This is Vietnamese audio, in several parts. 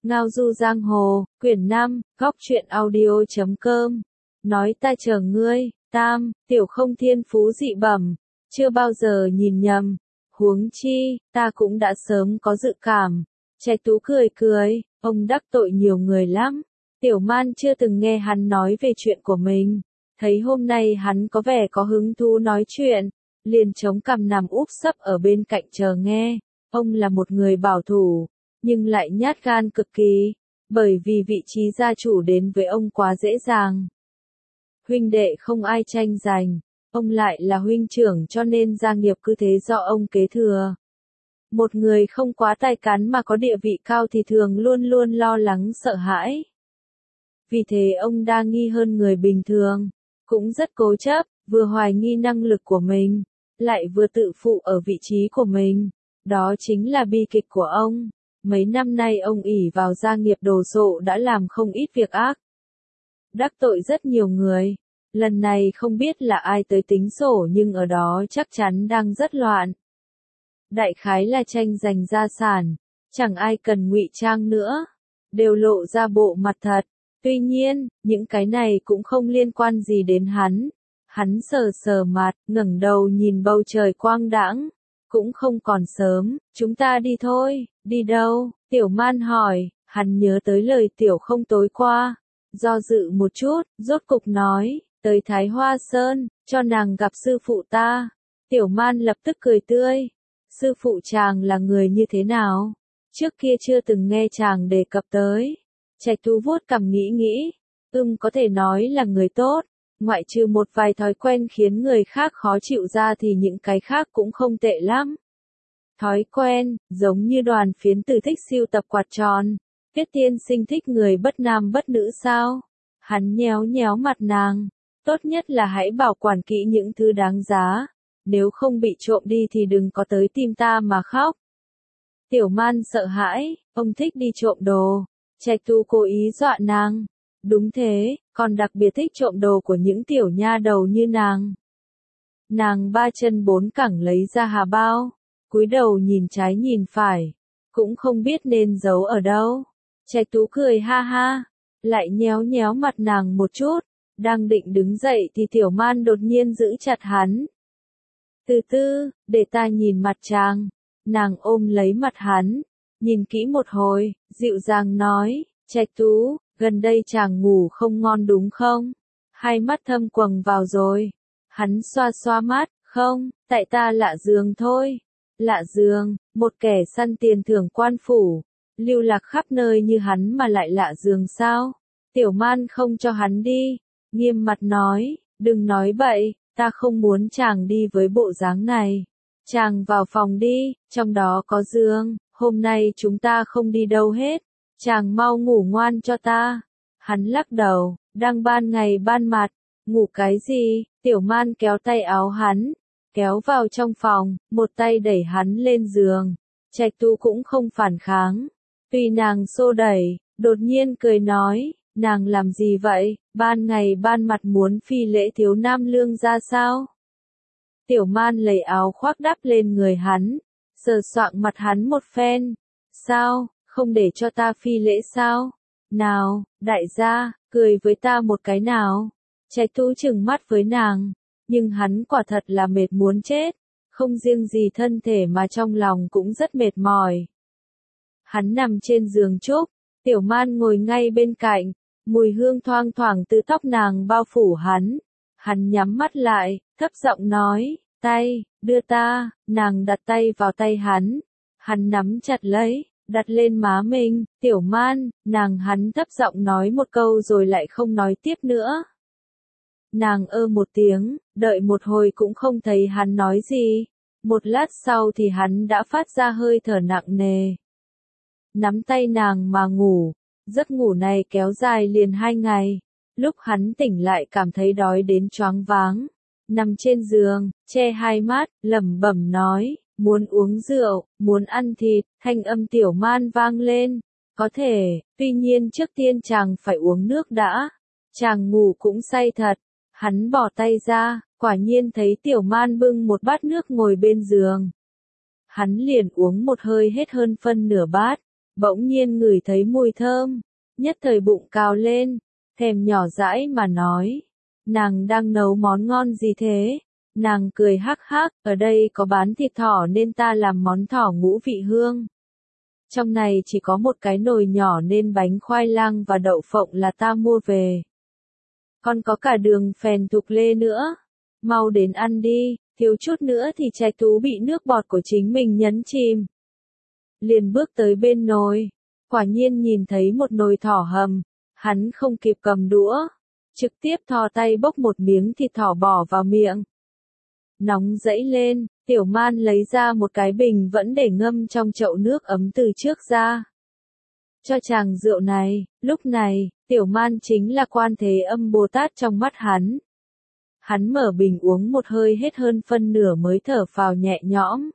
Ngao du giang hồ, quyển 5, góc truyện audio.com. Nói ta chờ ngươi, tam, tiểu không thiên phú dị bẩm, chưa bao giờ nhìn nhầm. Huống chi, ta cũng đã sớm có dự cảm. Trạch Tú cười cười, ông đắc tội nhiều người lắm. Tiểu Man chưa từng nghe hắn nói về chuyện của mình. Thấy hôm nay hắn có vẻ có hứng thú nói chuyện, liền chống cằm nằm úp sấp ở bên cạnh chờ nghe. Ông là một người bảo thủ, nhưng lại nhát gan cực kỳ, bởi vì vị trí gia chủ đến với ông quá dễ dàng. Huynh đệ không ai tranh giành, ông lại là huynh trưởng cho nên gia nghiệp cứ thế do ông kế thừa. Một người không quá tài cán mà có địa vị cao thì thường luôn luôn lo lắng sợ hãi. Vì thế ông đa nghi hơn người bình thường, cũng rất cố chấp, vừa hoài nghi năng lực của mình, lại vừa tự phụ ở vị trí của mình. Đó chính là bi kịch của ông. Mấy năm nay ông ỷ vào gia nghiệp đồ sộ đã làm không ít việc ác. Đắc tội rất nhiều người. Lần này không biết là ai tới tính sổ nhưng ở đó chắc chắn đang rất loạn. Đại khái là tranh giành gia sản, chẳng ai cần ngụy trang nữa, đều lộ ra bộ mặt thật. Tuy nhiên, những cái này cũng không liên quan gì đến hắn. Hắn sờ sờ mặt, ngẩng đầu nhìn bầu trời quang đãng. Cũng không còn sớm, chúng ta đi thôi. Đi đâu? Tiểu Man hỏi, hắn nhớ tới lời Tiểu không tối qua. Do dự một chút, rốt cục nói, tới Thái Hoa Sơn, cho nàng gặp sư phụ ta. Tiểu Man lập tức cười tươi. Sư phụ chàng là người như thế nào? Trước kia chưa từng nghe chàng đề cập tới. Trạch Tú vuốt cằm nghĩ. Có thể nói là người tốt. Ngoại trừ một vài thói quen khiến người khác khó chịu ra thì những cái khác cũng không tệ lắm. Thói quen, giống như Đoàn Phiến Tử thích sưu tập quạt tròn. Tiết tiên sinh thích người bất nam bất nữ sao? Hắn nhéo nhéo mặt nàng. Tốt nhất là hãy bảo quản kỹ những thứ đáng giá. Nếu không bị trộm đi thì đừng có tới tìm ta mà khóc. Tiểu Man sợ hãi, ông thích đi trộm đồ. Trạch Tú cố ý dọa nàng. Đúng thế, còn đặc biệt thích trộm đồ của những tiểu nha đầu như nàng. Nàng ba chân bốn cẳng lấy ra hà bao, cúi đầu nhìn trái nhìn phải, cũng không biết nên giấu ở đâu. Trạch Tú cười ha ha, lại nhéo nhéo mặt nàng một chút, đang định đứng dậy thì Tiểu Man đột nhiên giữ chặt hắn. Từ từ, để ta nhìn mặt chàng. Nàng ôm lấy mặt hắn, nhìn kỹ một hồi, dịu dàng nói, Trạch Tú, gần đây chàng ngủ không ngon đúng không? Hai mắt thâm quầng vào rồi. Hắn xoa xoa mắt, không, tại ta lạ giường thôi. Lạ giường, một kẻ săn tiền thưởng quan phủ, lưu lạc khắp nơi như hắn mà lại lạ giường sao? Tiểu Man không cho hắn đi, nghiêm mặt nói, đừng nói bậy, ta không muốn chàng đi với bộ dáng này. Chàng vào phòng đi, trong đó có giường, hôm nay chúng ta không đi đâu hết. Chàng mau ngủ ngoan cho ta. Hắn lắc đầu, đang ban ngày ban mặt, ngủ cái gì? Tiểu Man kéo tay áo hắn, kéo vào trong phòng, một tay đẩy hắn lên giường. Trạch Tú cũng không phản kháng. Tuy nàng xô đẩy, đột nhiên cười nói, nàng làm gì vậy? Ban ngày ban mặt muốn phi lễ thiếu nam lương ra sao? Tiểu Man lấy áo khoác đắp lên người hắn, sờ soạng mặt hắn một phen. Sao? Không để cho ta phi lễ sao? Nào, đại gia, cười với ta một cái nào. Trạch Tú trừng mắt với nàng, nhưng hắn quả thật là mệt muốn chết, không riêng gì thân thể mà trong lòng cũng rất mệt mỏi. Hắn nằm trên giường trúc, Tiểu Man ngồi ngay bên cạnh, mùi hương thoang thoảng từ tóc nàng bao phủ hắn. Hắn nhắm mắt lại, thấp giọng nói, tay, đưa ta. Nàng đặt tay vào tay hắn, hắn nắm chặt lấy, đặt lên má mình. Tiểu Man, hắn thấp giọng nói một câu rồi lại không nói tiếp nữa. Nàng một tiếng, đợi một hồi cũng không thấy hắn nói gì. Một lát sau thì hắn đã phát ra hơi thở nặng nề. Nắm tay nàng mà ngủ, giấc ngủ này kéo dài liền 2 ngày. Lúc hắn tỉnh lại cảm thấy đói đến choáng váng. Nằm trên giường, che hai mắt, lẩm bẩm nói, muốn uống rượu, muốn ăn thịt. Thanh âm Tiểu Man vang lên. Có thể, tuy nhiên trước tiên chàng phải uống nước đã. Chàng ngủ cũng say thật. Hắn bỏ tay ra, quả nhiên thấy Tiểu Man bưng một bát nước ngồi bên giường. Hắn liền uống một hơi hết hơn phân nửa bát. bỗng nhiên ngửi thấy mùi thơm, nhất thời bụng cao lên, thèm nhỏ dãi mà nói, nàng đang nấu món ngon gì thế? Nàng cười hắc hắc, ở đây có bán thịt thỏ nên ta làm món thỏ ngũ vị hương. Trong này chỉ có một cái nồi nhỏ nên bánh khoai lang và đậu phộng là ta mua về. Còn có cả đường phèn thục lê nữa. Mau đến ăn đi, thiếu chút nữa thì Trạch Tú bị nước bọt của chính mình nhấn chìm. Liền bước tới bên nồi, quả nhiên nhìn thấy một nồi thỏ hầm, hắn không kịp cầm đũa, trực tiếp thò tay bốc một miếng thịt thỏ bỏ vào miệng. Nóng dẫy lên, Tiểu Man lấy ra một cái bình vẫn để ngâm trong chậu nước ấm từ trước ra. Cho chàng rượu này, lúc này, Tiểu Man chính là Quan Thế Âm Bồ Tát trong mắt hắn. Hắn mở bình uống một hơi hết hơn phân nửa mới thở phào nhẹ nhõm.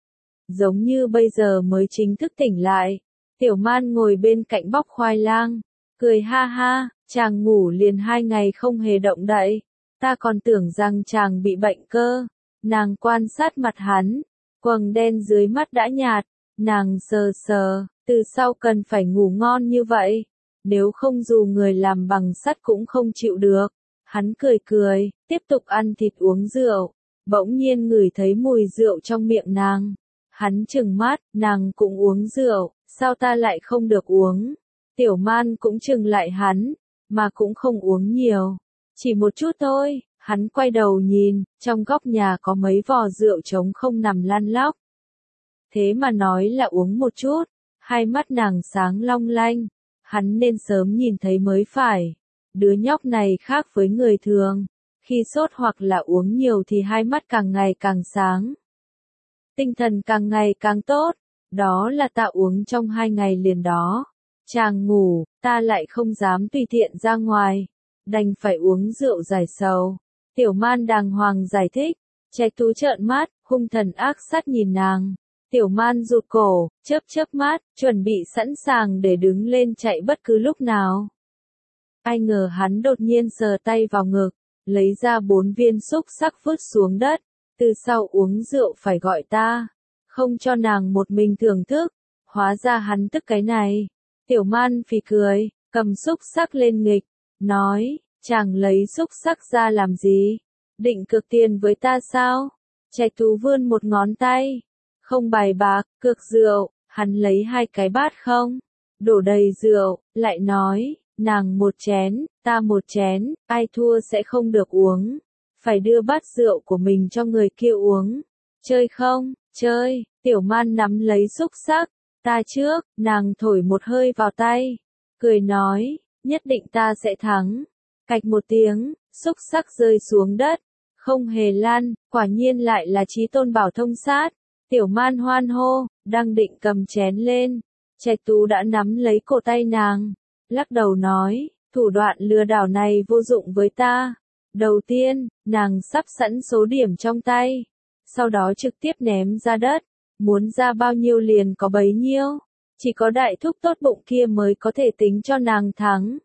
Giống như bây giờ mới chính thức tỉnh lại, Tiểu Man ngồi bên cạnh bóc khoai lang, cười ha ha, chàng ngủ liền 2 ngày không hề động đậy, ta còn tưởng rằng chàng bị bệnh cơ. Nàng quan sát mặt hắn, quầng đen dưới mắt đã nhạt, nàng sờ sờ, từ sau cần phải ngủ ngon như vậy, nếu không dù người làm bằng sắt cũng không chịu được. Hắn cười cười, tiếp tục ăn thịt uống rượu, bỗng nhiên ngửi thấy mùi rượu trong miệng nàng. Hắn trừng mắt, nàng cũng uống rượu, sao ta lại không được uống? Tiểu Man cũng trừng lại hắn, mà cũng không uống nhiều, chỉ một chút thôi. Hắn quay đầu nhìn, trong góc nhà có mấy vò rượu trống không nằm lăn lóc. Thế mà nói là uống một chút, hai mắt nàng sáng long lanh, hắn nên sớm nhìn thấy mới phải. Đứa nhóc này khác với người thường, khi sốt hoặc là uống nhiều thì hai mắt càng ngày càng sáng. Tinh thần càng ngày càng tốt, đó là ta uống trong 2 ngày liền đó. Chàng ngủ, ta lại không dám tùy tiện ra ngoài, đành phải uống rượu giải sầu. Tiểu Man đàng hoàng giải thích, Trạch Tú trợn mắt, hung thần ác sát nhìn nàng. Tiểu Man rụt cổ, chớp mắt, chuẩn bị sẵn sàng để đứng lên chạy bất cứ lúc nào. Ai ngờ hắn đột nhiên sờ tay vào ngực, lấy ra 4 viên xúc xắc vứt xuống đất, từ sau uống rượu phải gọi ta, không cho nàng một mình thưởng thức, hóa ra hắn tức cái này. Tiểu Man phì cười, cầm xúc xắc lên nghịch, nói, chàng lấy xúc xắc ra làm gì? Định cược tiền với ta sao? Trạch Tú vươn một ngón tay, không bài bạc, cược rượu, hắn lấy 2 cái bát không, đổ đầy rượu, lại nói, nàng 1 chén, ta 1 chén, ai thua sẽ không được uống, phải đưa bát rượu của mình cho người kia uống. Chơi không? Chơi. Tiểu Man nắm lấy xúc xắc, ta trước, nàng thổi một hơi vào tay, cười nói, nhất định ta sẽ thắng. Cạch một tiếng, xúc xắc rơi xuống đất, không hề lăn, quả nhiên lại là Chí Tôn Bảo Thông Sát. Tiểu Man hoan hô, đang định cầm chén lên, Trạch Tú đã nắm lấy cổ tay nàng, lắc đầu nói, thủ đoạn lừa đảo này vô dụng với ta. Đầu tiên, nàng sắp sẵn số điểm trong tay, sau đó trực tiếp ném ra đất, muốn ra bao nhiêu liền có bấy nhiêu, chỉ có đại thúc tốt bụng kia mới có thể tính cho nàng thắng.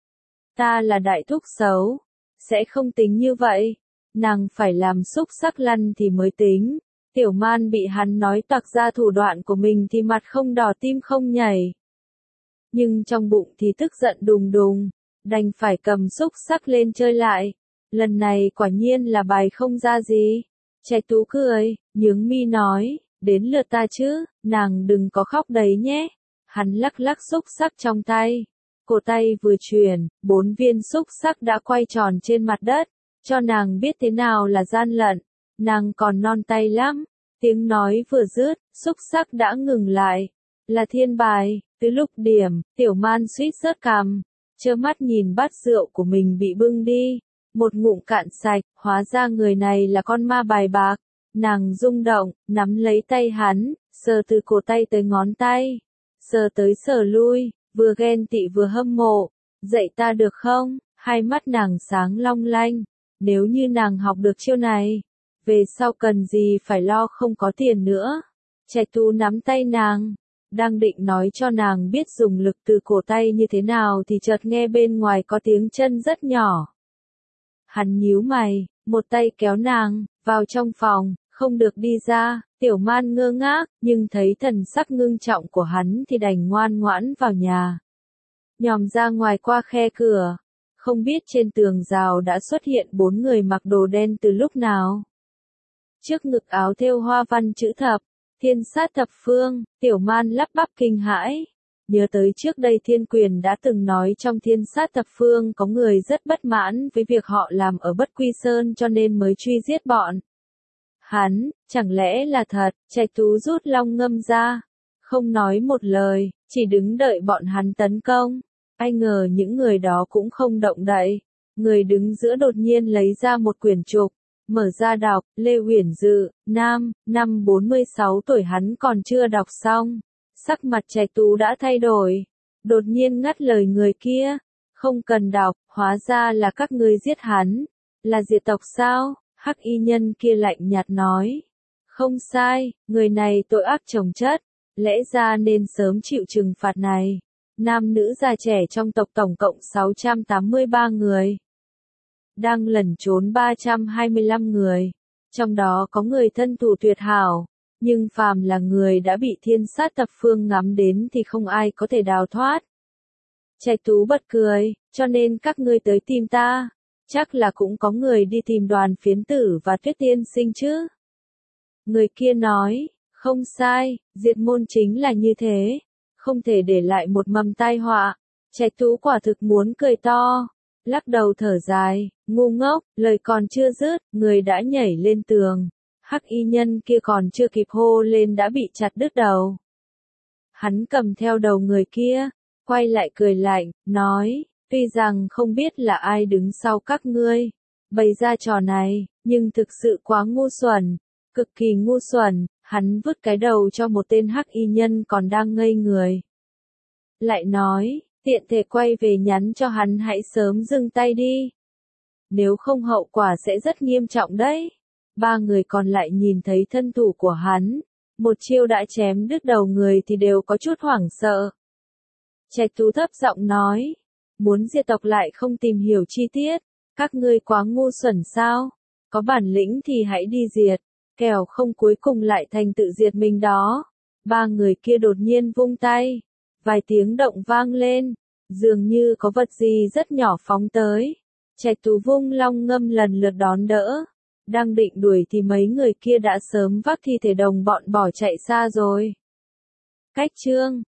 Ta là đại thúc xấu, sẽ không tính như vậy, nàng phải làm xúc xắc lăn thì mới tính. Tiểu Man bị hắn nói toạc ra thủ đoạn của mình thì mặt không đỏ tim không nhảy. Nhưng trong bụng thì tức giận đùng đùng, đành phải cầm xúc xắc lên chơi lại. Lần này quả nhiên là bài không ra gì. Trạch Tú cười, nhướng mi nói, đến lượt ta chứ, nàng đừng có khóc đấy nhé. Hắn lắc lắc xúc xắc trong tay. Cổ tay vừa chuyển, 4 viên xúc xắc đã quay tròn trên mặt đất, cho nàng biết thế nào là gian lận. Nàng còn non tay lắm. Tiếng nói vừa dứt, xúc xắc đã ngừng lại. Là thiên bài, từ lúc điểm, Tiểu Man suýt rớt cằm, trơ mắt nhìn bát rượu của mình bị bưng đi. Một ngụm cạn sạch, hóa ra người này là con ma bài bạc. Nàng rung động, nắm lấy tay hắn, sờ từ cổ tay tới ngón tay. Sờ tới sờ lui, vừa ghen tị vừa hâm mộ. Dạy ta được không? Hai mắt nàng sáng long lanh. Nếu như nàng học được chiêu này, về sau cần gì phải lo không có tiền nữa. Trạch Tú nắm tay nàng, đang định nói cho nàng biết dùng lực từ cổ tay như thế nào thì chợt nghe bên ngoài có tiếng chân rất nhỏ. Hắn nhíu mày, một tay kéo nàng vào trong phòng, không được đi ra. Tiểu Man ngơ ngác, nhưng thấy thần sắc ngưng trọng của hắn thì đành ngoan ngoãn vào nhà. Nhòm ra ngoài qua khe cửa, không biết trên tường rào đã xuất hiện 4 người mặc đồ đen từ lúc nào. Trước ngực áo thêu hoa văn chữ thập, Thiên Sát Thập Phương, Tiểu Man lắp bắp kinh hãi. Nhớ tới trước đây Thiên Quyền đã từng nói trong Thiên Sát Thập Phương có người rất bất mãn với việc họ làm ở Bất Quy Sơn cho nên mới truy giết bọn hắn, chẳng lẽ là thật? Trạch Tú rút long ngâm ra, không nói một lời, chỉ đứng đợi bọn hắn tấn công. Ai ngờ những người đó cũng không động đậy. Người đứng giữa đột nhiên lấy ra một quyển trục, mở ra đọc, Lê Uyển Dự, nam, năm 46 tuổi. Hắn còn chưa đọc xong, sắc mặt Trạch Tú đã thay đổi, đột nhiên ngắt lời người kia, không cần đọc, hóa ra là các ngươi giết hắn, là diệt tộc sao? Hắc y nhân kia lạnh nhạt nói, không sai, người này tội ác chồng chất, lẽ ra nên sớm chịu trừng phạt này. Nam nữ già trẻ trong tộc tổng cộng 683 người, đang lẩn trốn 325 người, trong đó có người thân thủ tuyệt hảo, nhưng phàm là người đã bị Thiên Sát Thập Phương ngắm đến thì không ai có thể đào thoát. Trạch Tú bật cười, cho nên các ngươi tới tìm ta, chắc là cũng có người đi tìm Đoàn Phiến Tử và Tuyết Tiên Sinh chứ. Người kia nói, không sai, diệt môn chính là như thế, không thể để lại một mầm tai họa. Trạch Tú quả thực muốn cười to, lắc đầu thở dài, ngu ngốc, lời còn chưa dứt, người đã nhảy lên tường. Hắc y nhân kia còn chưa kịp hô lên đã bị chặt đứt đầu. Hắn cầm theo đầu người kia, quay lại cười lạnh, nói, tuy rằng không biết là ai đứng sau các ngươi bày ra trò này, nhưng thực sự quá ngu xuẩn, cực kỳ ngu xuẩn. Hắn vứt cái đầu cho một tên hắc y nhân còn đang ngây người. Lại nói, tiện thể quay về nhắn cho hắn hãy sớm dừng tay đi. Nếu không hậu quả sẽ rất nghiêm trọng đấy. 3 người còn lại nhìn thấy thân thủ của hắn, một chiêu đã chém đứt đầu người thì đều có chút hoảng sợ. Trạch Tú thấp giọng nói, muốn diệt tộc lại không tìm hiểu chi tiết, các ngươi quá ngu xuẩn sao? Có bản lĩnh thì hãy đi diệt, kẻo không cuối cùng lại thành tự diệt mình đó. 3 người kia đột nhiên vung tay, vài tiếng động vang lên, dường như có vật gì rất nhỏ phóng tới. Trạch Tú vung long ngâm lần lượt đón đỡ, đang định đuổi thì mấy người kia đã sớm vác thi thể đồng bọn bỏ chạy xa rồi. Cách chương